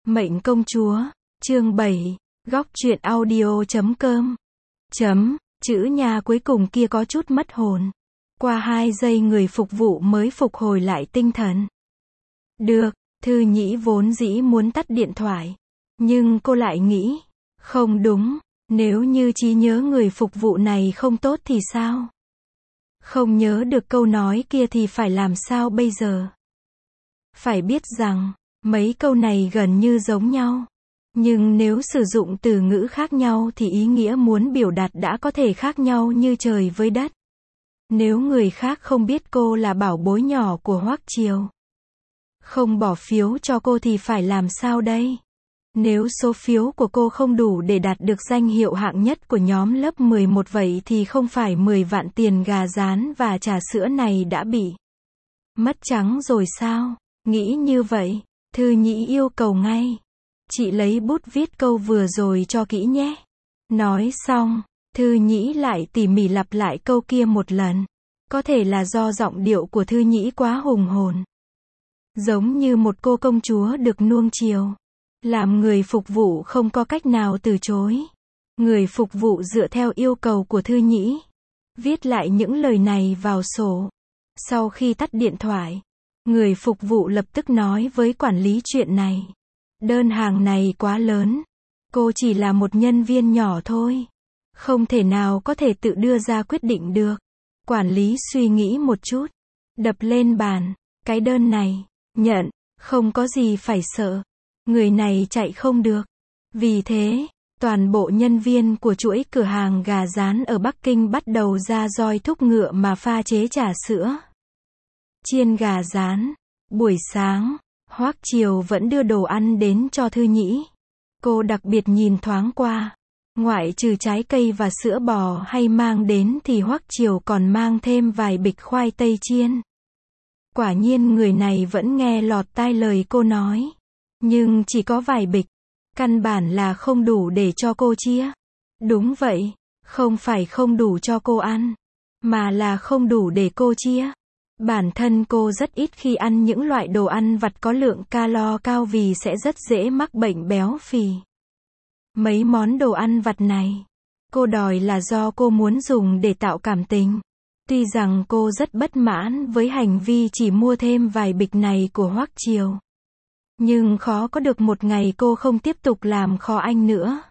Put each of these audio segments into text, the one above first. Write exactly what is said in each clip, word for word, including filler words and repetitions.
Mệnh công chúa, chương bảy, góc truyện audio chấm com. Chấm, chữ nhà cuối cùng kia có chút mất hồn. Qua hai giây người phục vụ mới phục hồi lại tinh thần. Được, Thư Nhĩ vốn dĩ muốn tắt điện thoại. Nhưng cô lại nghĩ, không đúng, nếu như trí nhớ người phục vụ này không tốt thì sao? Không nhớ được câu nói kia thì phải làm sao bây giờ? Phải biết rằng, mấy câu này gần như giống nhau. Nhưng nếu sử dụng từ ngữ khác nhau thì ý nghĩa muốn biểu đạt đã có thể khác nhau như trời với đất. Nếu người khác không biết cô là bảo bối nhỏ của Hoắc Triều, không bỏ phiếu cho cô thì phải làm sao đây? Nếu số phiếu của cô không đủ để đạt được danh hiệu hạng nhất của nhóm lớp mười một vậy thì không phải mười vạn tiền gà rán và trà sữa này đã bị mất trắng rồi sao? Nghĩ như vậy, Thư Nhĩ yêu cầu ngay. Chị lấy bút viết câu vừa rồi cho kỹ nhé. Nói xong, Thư Nhĩ lại tỉ mỉ lặp lại câu kia một lần. Có thể là do giọng điệu của Thư Nhĩ quá hùng hồn. Giống như một cô công chúa được nuông chiều. Làm người phục vụ không có cách nào từ chối. Người phục vụ dựa theo yêu cầu của Thư Nhĩ. Viết lại những lời này vào sổ. Sau khi tắt điện thoại, người phục vụ lập tức nói với quản lý chuyện này. Đơn hàng này quá lớn. Cô chỉ là một nhân viên nhỏ thôi. Không thể nào có thể tự đưa ra quyết định được. Quản lý suy nghĩ một chút. Đập lên bàn. Cái đơn này. Nhận. Không có gì phải sợ. Người này chạy không được. Vì thế, toàn bộ nhân viên của chuỗi cửa hàng gà rán ở Bắc Kinh bắt đầu ra roi thúc ngựa mà pha chế trà sữa. Chiên gà rán. Buổi sáng, Hoắc Triều vẫn đưa đồ ăn đến cho Thư Nhĩ. Cô đặc biệt nhìn thoáng qua. Ngoại trừ trái cây và sữa bò hay mang đến thì Hoắc Triều còn mang thêm vài bịch khoai tây chiên. Quả nhiên người này vẫn nghe lọt tai lời cô nói. Nhưng chỉ có vài bịch. Căn bản là không đủ để cho cô chia. Đúng vậy, không phải không đủ cho cô ăn. Mà là không đủ để cô chia. Bản thân cô rất ít khi ăn những loại đồ ăn vặt có lượng calo cao vì sẽ rất dễ mắc bệnh béo phì. Mấy món đồ ăn vặt này, cô đòi là do cô muốn dùng để tạo cảm tình. Tuy rằng cô rất bất mãn với hành vi chỉ mua thêm vài bịch này của Hoắc Triều. Nhưng khó có được một ngày cô không tiếp tục làm khó anh nữa.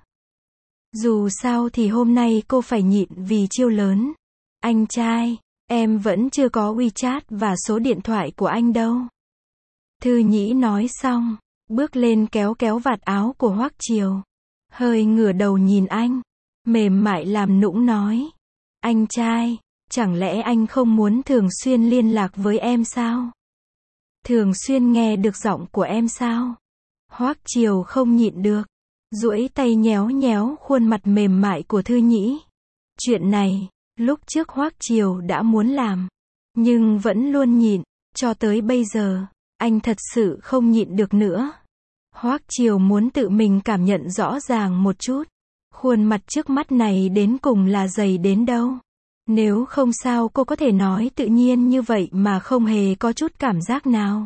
Dù sao thì hôm nay cô phải nhịn vì chiêu lớn. Anh trai, em vẫn chưa có WeChat và số điện thoại của anh đâu. Thư Nhĩ nói xong, bước lên kéo kéo vạt áo của Hoắc Triều. Hơi ngửa đầu nhìn anh, mềm mại làm nũng nói. Anh trai, chẳng lẽ anh không muốn thường xuyên liên lạc với em sao? Thường xuyên nghe được giọng của em sao? Hoắc Triều không nhịn được, duỗi tay nhéo nhéo khuôn mặt mềm mại của Thư Nhĩ. Chuyện này, lúc trước Hoắc Triều đã muốn làm, nhưng vẫn luôn nhịn, cho tới bây giờ, anh thật sự không nhịn được nữa. Hoắc Triều muốn tự mình cảm nhận rõ ràng một chút, khuôn mặt trước mắt này đến cùng là dày đến đâu. Nếu không sao cô có thể nói tự nhiên như vậy mà không hề có chút cảm giác nào.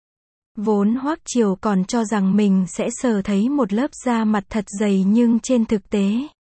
Vốn Hoắc Triều còn cho rằng mình sẽ sờ thấy một lớp da mặt thật dày nhưng trên thực tế,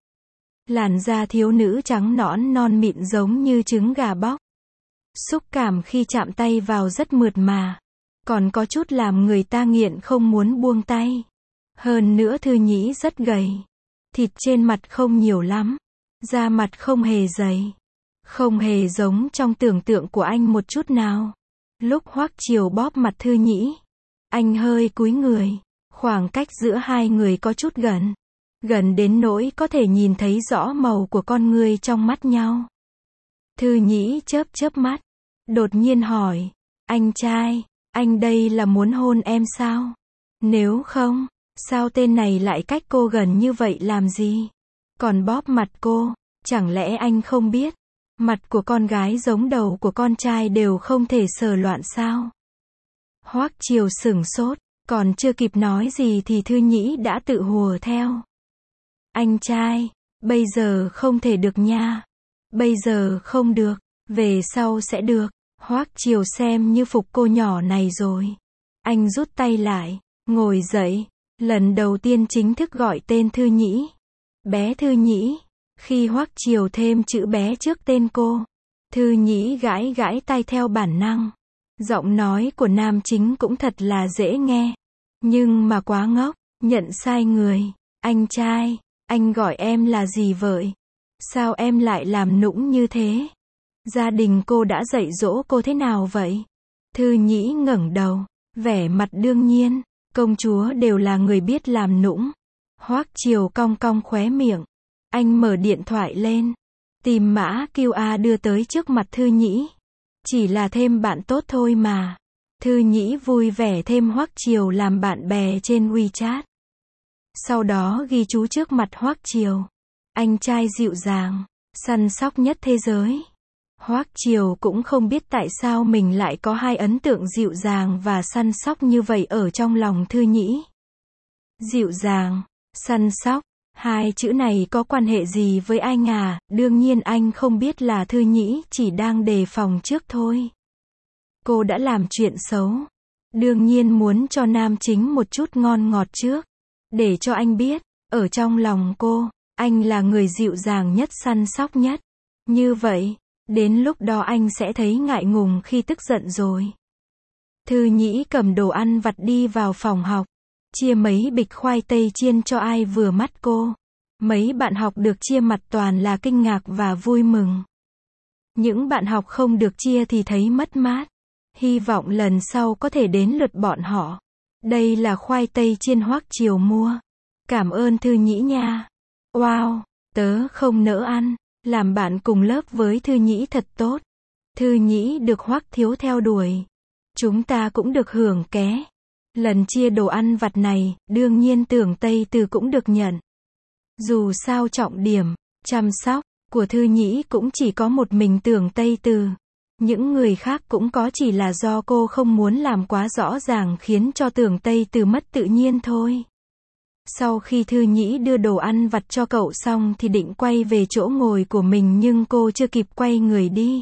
làn da thiếu nữ trắng nõn non mịn giống như trứng gà bóc. Xúc cảm khi chạm tay vào rất mượt mà. Còn có chút làm người ta nghiện không muốn buông tay. Hơn nữa Thư Nhĩ rất gầy. Thịt trên mặt không nhiều lắm. Da mặt không hề dày. Không hề giống trong tưởng tượng của anh một chút nào. Lúc Hoắc Triều bóp mặt Thư Nhĩ, anh hơi cúi người. Khoảng cách giữa hai người có chút gần. Gần đến nỗi có thể nhìn thấy rõ màu của con người trong mắt nhau. Thư Nhĩ chớp chớp mắt. Đột nhiên hỏi. Anh trai, anh đây là muốn hôn em sao? Nếu không, sao tên này lại cách cô gần như vậy làm gì? Còn bóp mặt cô, chẳng lẽ anh không biết? Mặt của con gái giống đầu của con trai đều không thể sờ loạn sao? Hoắc Triều sửng sốt, còn chưa kịp nói gì thì Thư Nhĩ đã tự hùa theo. Anh trai, bây giờ không thể được nha. Bây giờ không được, về sau sẽ được. Hoắc Triều xem như phục cô nhỏ này rồi. Anh rút tay lại, ngồi dậy, Lần đầu tiên chính thức gọi tên Thư Nhĩ. Bé Thư Nhĩ. Khi Hoắc Triều thêm chữ bé trước tên cô, Thư Nhĩ gãi gãi tay theo bản năng. Giọng nói của nam chính cũng thật là dễ nghe. Nhưng mà quá ngốc, nhận sai người. Anh trai, anh gọi em là gì vậy? Sao em lại làm nũng như thế? Gia đình cô đã dạy dỗ cô thế nào vậy? Thư Nhĩ ngẩng đầu, vẻ mặt đương nhiên, công chúa đều là người biết làm nũng. Hoắc Triều cong cong khóe miệng. Anh mở điện thoại lên, tìm mã quy rờ đưa tới trước mặt Thư Nhĩ. Chỉ là thêm bạn tốt thôi mà. Thư Nhĩ vui vẻ thêm Hoắc Triều làm bạn bè trên WeChat. Sau đó ghi chú trước mặt Hoắc Triều. Anh trai dịu dàng, săn sóc nhất thế giới. Hoắc Triều cũng không biết tại sao mình lại có hai ấn tượng dịu dàng và săn sóc như vậy ở trong lòng Thư Nhĩ. Dịu dàng, săn sóc, hai chữ này có quan hệ gì với anh à? Đương nhiên anh không biết là Thư Nhĩ chỉ đang đề phòng trước thôi. Cô đã làm chuyện xấu. Đương nhiên muốn cho nam chính một chút ngon ngọt trước. Để cho anh biết, ở trong lòng cô, anh là người dịu dàng nhất, săn sóc nhất. Như vậy, đến lúc đó anh sẽ thấy ngại ngùng khi tức giận rồi. Thư Nhĩ cầm đồ ăn vặt đi vào phòng học, chia mấy bịch khoai tây chiên cho ai vừa mắt cô. Mấy bạn học được chia mặt toàn là kinh ngạc và vui mừng. Những bạn học không được chia thì thấy mất mát. Hy vọng lần sau có thể đến lượt bọn họ. Đây là khoai tây chiên Hoắc Triều mua. Cảm ơn Thư Nhĩ nha. Wow, tớ không nỡ ăn. Làm bạn cùng lớp với Thư Nhĩ thật tốt. Thư Nhĩ được Hoắc Thiếu theo đuổi. Chúng ta cũng được hưởng ké. Lần chia đồ ăn vặt này, đương nhiên Tưởng Tây Từ cũng được nhận. Dù sao trọng điểm, chăm sóc, của Thư Nhĩ cũng chỉ có một mình Tưởng Tây Từ. Những người khác cũng có, chỉ là do cô không muốn làm quá rõ ràng khiến cho Tưởng Tây Từ mất tự nhiên thôi. Sau khi Thư Nhĩ đưa đồ ăn vặt cho cậu xong thì định quay về chỗ ngồi của mình nhưng cô chưa kịp quay người đi.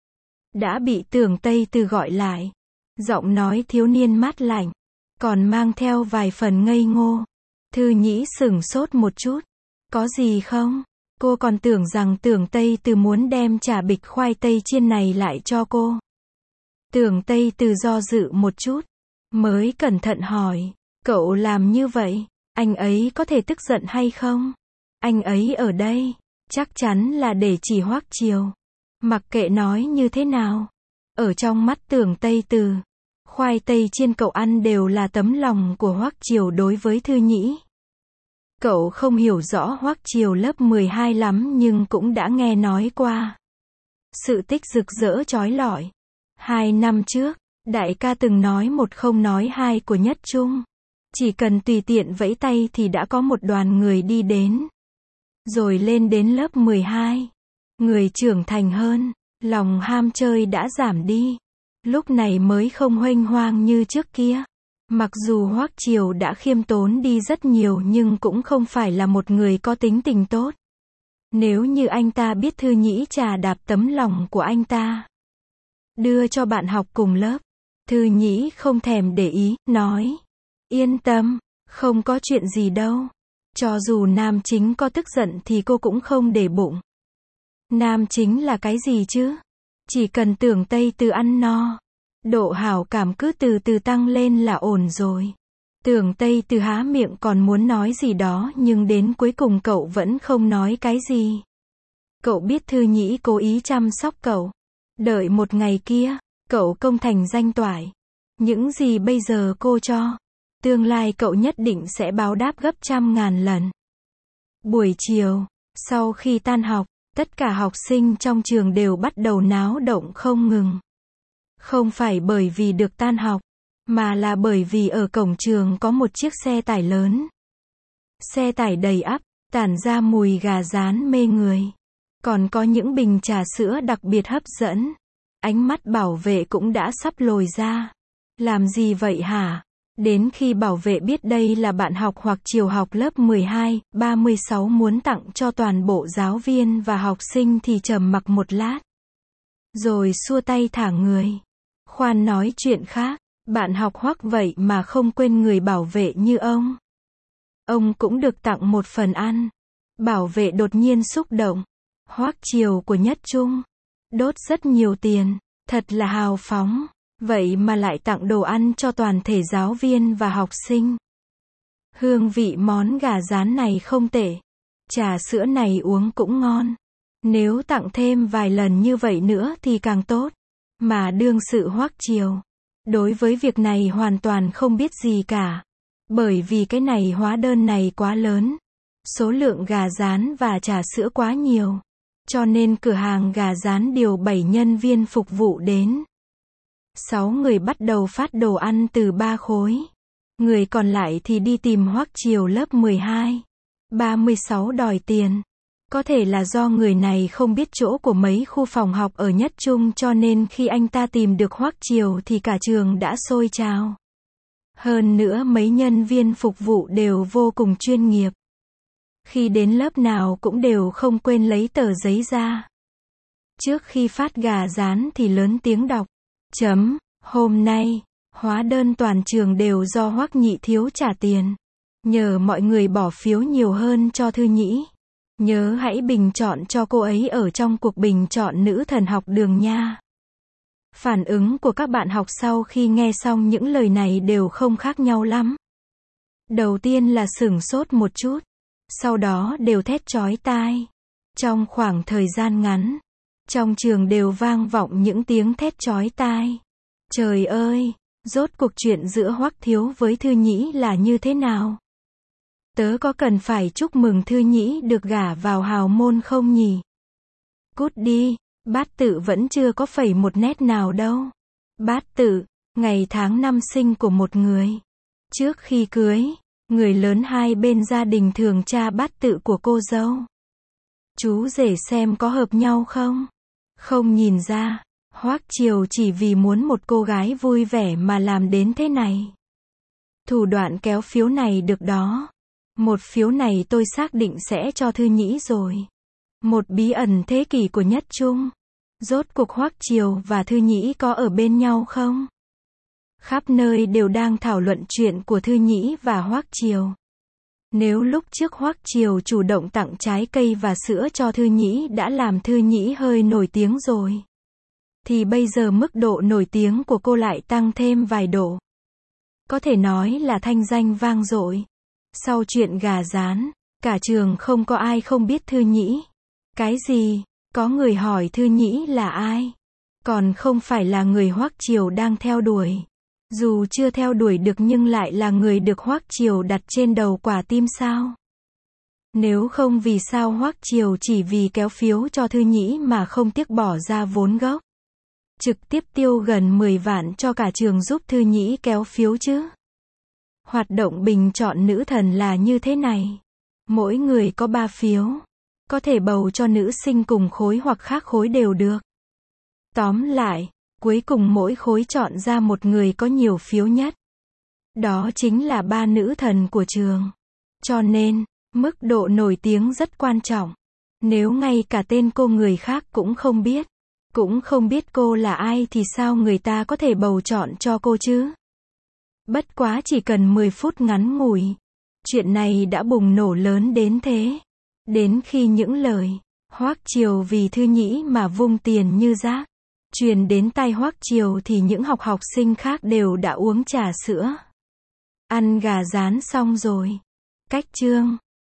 Đã bị Tưởng Tây Từ gọi lại. Giọng nói thiếu niên mát lạnh, còn mang theo vài phần ngây ngô. Thư Nhĩ sửng sốt một chút. Có gì không? Cô còn tưởng rằng Tưởng Tây Từ muốn đem trả bịch khoai tây chiên này lại cho cô. Tưởng Tây Từ do dự một chút, mới cẩn thận hỏi, cậu làm như vậy, anh ấy có thể tức giận hay không? Anh ấy ở đây, chắc chắn là để chỉ Hoắc Triều. Mặc kệ nói như thế nào, ở trong mắt Tưởng Tây Từ, khoai tây chiên cậu ăn đều là tấm lòng của Hoắc Triều đối với Thư Nhĩ. Cậu không hiểu rõ Hoắc Triều lớp mười hai lắm nhưng cũng đã nghe nói qua. Sự tích rực rỡ chói lọi. Hai năm trước, đại ca từng nói một không nói hai của Nhất Trung. Chỉ cần tùy tiện vẫy tay thì đã có một đoàn người đi đến. Rồi lên đến lớp mười hai. Người trưởng thành hơn, lòng ham chơi đã giảm đi. Lúc này mới không huênh hoang như trước kia. Mặc dù Hoắc Triều đã khiêm tốn đi rất nhiều nhưng cũng không phải là một người có tính tình tốt. Nếu như anh ta biết Thư Nhĩ trà đạp tấm lòng của anh ta, đưa cho bạn học cùng lớp, Thư Nhĩ không thèm để ý, nói, yên tâm, không có chuyện gì đâu. Cho dù nam chính có tức giận thì cô cũng không để bụng. Nam chính là cái gì chứ? Chỉ cần Tưởng Tây Từ ăn no, độ hảo cảm cứ từ từ tăng lên là ổn rồi. Tưởng Tây Từ há miệng còn muốn nói gì đó nhưng đến cuối cùng cậu vẫn không nói cái gì. Cậu biết Thư Nhĩ cố ý chăm sóc cậu. Đợi một ngày kia, cậu công thành danh toại. Những gì bây giờ cô cho, tương lai cậu nhất định sẽ báo đáp gấp trăm ngàn lần. Buổi chiều, sau khi tan học, tất cả học sinh trong trường đều bắt đầu náo động không ngừng. Không phải bởi vì được tan học, mà là bởi vì ở cổng trường có một chiếc xe tải lớn. Xe tải đầy ắp, tản ra mùi gà rán mê người. Còn có những bình trà sữa đặc biệt hấp dẫn. Ánh mắt bảo vệ cũng đã sắp lồi ra. Làm gì vậy hả? Đến khi bảo vệ biết đây là bạn học hoặc chiều học lớp mười hai, ba mươi sáu muốn tặng cho toàn bộ giáo viên và học sinh thì trầm mặc một lát. Rồi xua tay thả người. Khoan nói chuyện khác, bạn học Hoắc vậy mà không quên người bảo vệ như ông. Ông cũng được tặng một phần ăn. Bảo vệ đột nhiên xúc động. Hoắc Triều của Nhất Trung. Đốt rất nhiều tiền. Thật là hào phóng. Vậy mà lại tặng đồ ăn cho toàn thể giáo viên và học sinh. Hương vị món gà rán này không tệ. Trà sữa này uống cũng ngon. Nếu tặng thêm vài lần như vậy nữa thì càng tốt. Mà đương sự Hoắc Triều, đối với việc này hoàn toàn không biết gì cả. Bởi vì cái này hóa đơn này quá lớn. Số lượng gà rán và trà sữa quá nhiều. Cho nên cửa hàng gà rán điều bảy nhân viên phục vụ đến. Sáu người bắt đầu phát đồ ăn từ ba khối. Người còn lại thì đi tìm Hoắc Triều lớp mười hai. ba mươi sáu đòi tiền. Có thể là do người này không biết chỗ của mấy khu phòng học ở Nhất Trung cho nên khi anh ta tìm được Hoắc Triều thì cả trường đã sôi trào. Hơn nữa mấy nhân viên phục vụ đều vô cùng chuyên nghiệp. Khi đến lớp nào cũng đều không quên lấy tờ giấy ra. Trước khi phát gà rán thì lớn tiếng đọc. Chấm, hôm nay, hóa đơn toàn trường đều do Hoắc Nhị thiếu trả tiền. Nhờ mọi người bỏ phiếu nhiều hơn cho Thư Nhĩ. Nhớ hãy bình chọn cho cô ấy ở trong cuộc bình chọn nữ thần học đường nha. Phản ứng của các bạn học sau khi nghe xong những lời này đều không khác nhau lắm. Đầu tiên là sửng sốt một chút. Sau đó đều thét chói tai. Trong khoảng thời gian ngắn, trong trường đều vang vọng những tiếng thét chói tai. Trời ơi, rốt cuộc chuyện giữa Hoắc thiếu với Thư Nhĩ là như thế nào? Tớ có cần phải chúc mừng Thư Nhĩ được gả vào hào môn không nhỉ? Cút đi, bát tự vẫn chưa có phẩy một nét nào đâu. Bát tự, ngày tháng năm sinh của một người. Trước khi cưới, người lớn hai bên gia đình thường tra bát tự của cô dâu. Chú rể xem có hợp nhau không? Không nhìn ra, Hoắc Triều chỉ vì muốn một cô gái vui vẻ mà làm đến thế này. Thủ đoạn kéo phiếu này được đó. Một phiếu này tôi xác định sẽ cho Thư Nhĩ rồi. Một bí ẩn thế kỷ của Nhất Trung. Rốt cuộc Hoắc Triều và Thư Nhĩ có ở bên nhau không? Khắp nơi đều đang thảo luận chuyện của Thư Nhĩ và Hoắc Triều. Nếu lúc trước Hoắc Triều chủ động tặng trái cây và sữa cho Thư Nhĩ đã làm Thư Nhĩ hơi nổi tiếng rồi, thì bây giờ mức độ nổi tiếng của cô lại tăng thêm vài độ. Có thể nói là thanh danh vang dội. Sau chuyện gà rán, cả trường không có ai không biết Thư Nhĩ. Cái gì? Có người hỏi Thư Nhĩ là ai? Còn không phải là người Hoắc Triều đang theo đuổi. Dù chưa theo đuổi được nhưng lại là người được Hoắc Triều đặt trên đầu quả tim sao? Nếu không vì sao Hoắc Triều chỉ vì kéo phiếu cho Thư Nhĩ mà không tiếc bỏ ra vốn gốc. Trực tiếp tiêu gần mười vạn cho cả trường giúp Thư Nhĩ kéo phiếu chứ? Hoạt động bình chọn nữ thần là như thế này. Mỗi người có ba phiếu. Có thể bầu cho nữ sinh cùng khối hoặc khác khối đều được. Tóm lại, cuối cùng mỗi khối chọn ra một người có nhiều phiếu nhất. Đó chính là ba nữ thần của trường. Cho nên, mức độ nổi tiếng rất quan trọng. Nếu ngay cả tên cô người khác cũng không biết, cũng không biết cô là ai thì sao người ta có thể bầu chọn cho cô chứ? Bất quá chỉ cần mười phút ngắn ngủi, chuyện này đã bùng nổ lớn đến thế. Đến khi những lời Hoắc Triều vì Thư Nhĩ mà vung tiền như rác truyền đến tai Hoắc Triều thì những học học sinh khác đều đã uống trà sữa, ăn gà rán xong rồi. Cách chương